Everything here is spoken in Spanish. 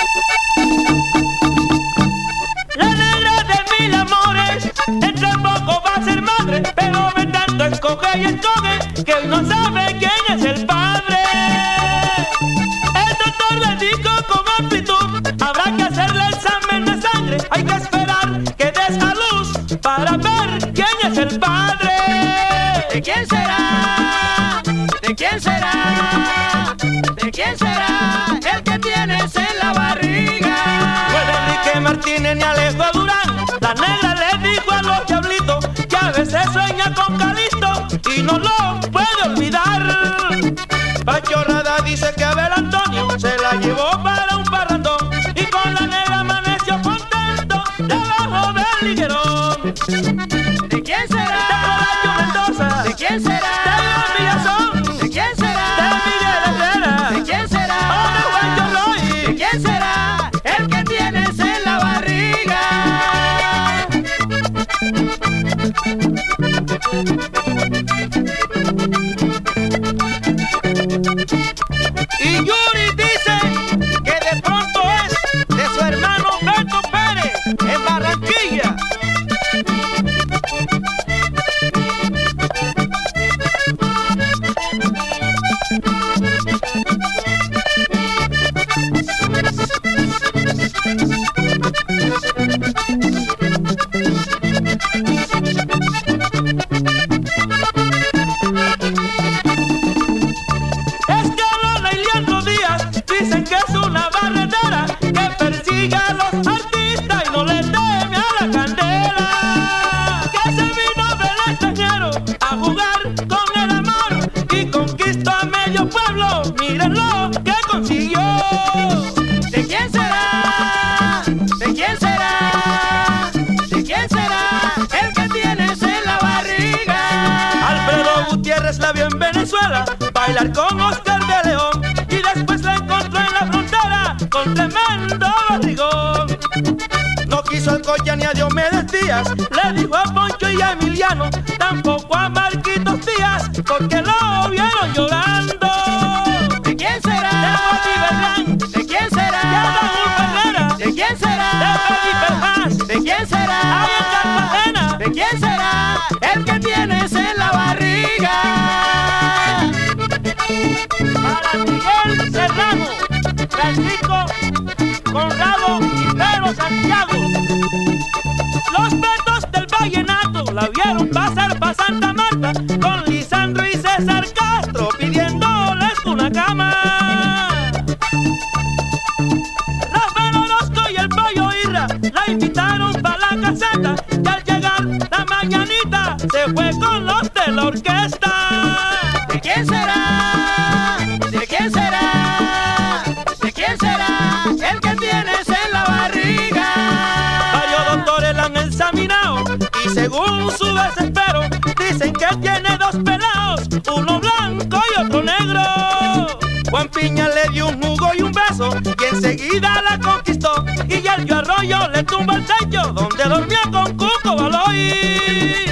La negra de mil amores, dentro de poco va a ser madre, pero de tanto escoge y escoge que no sabe quién es el padre. El doctor le dijo con amplitud, habrá que hacerle el examen de sangre, hay que esperar que des a luz para ver quién es el padre. ¿De quién será? ¿De quién será? ¿De quién será el que tienes en la barriga? No es de Enrique Martínez ni Alejo Durán. La negra le dijo a los diablitos que a veces sueña con Calixto y no lo puede olvidar. Pachorrada dice que Abel Antonio se la llevó para un parrandón y con la negra amaneció contento debajo del liguerón. ¿De quién será? De Pelayo Mendoza. ¿De quién será? De Villazón. ¿De quién será? De Miguel Herrera. ¿De quién será? O de Juan Roy. ¿De quién será el que tienes en la barriga? Y Yuri dice que de pronto es de su hermano Beto Pérez en Barranquilla. Dicen que es una barredera que persigue a los artistas y no le teme a la candela. Que se vino del extranjero a jugar con el amor y conquistó a medio pueblo. Miren lo que consiguió. ¿De quién será? ¿De quién será? ¿De quién será el que tienes en la barriga? Alfredo Gutiérrez la vio en Venezuela bailar con Oscar de León y después la encontró en la frontera con tremendo barrigón. No quiso al Coya ni a Diomedes Díaz, le dijo a Poncho y a Emiliano, tampoco a Marquitos Díaz, porque lo vieron llorando. ¿De quién será? De Bobby Berlán. ¿De quién será? De Raúl Ferrera. ¿De quién será? De Felipe Paz. ¿De quién será? Ahí en Cartagena. ¿De quién será el que tienes en la barriga? Para Miguel Serrano, Francisco Conrado y Pedro Santiago. Los Betos del vallenato la vieron pasar pa' Santa Marta con Lisandro y César Castro pidiéndoles una cama. Rafael Orozco y el Pollo Irra la invitaron pa' la caseta y al llegar la mañanita se fue con los de la orquesta. ¿De quién será? ¿De quién será? ¿De quién será el que tienes en la barriga? Varios doctores la han examinado y según su desespero dicen que tiene dos pelados, uno blanco y otro negro. Juan Piña le dio un jugo y un beso y enseguida la conquistó y Yelio Arroyo le tumbó el techo donde dormía con Cuco Baloy.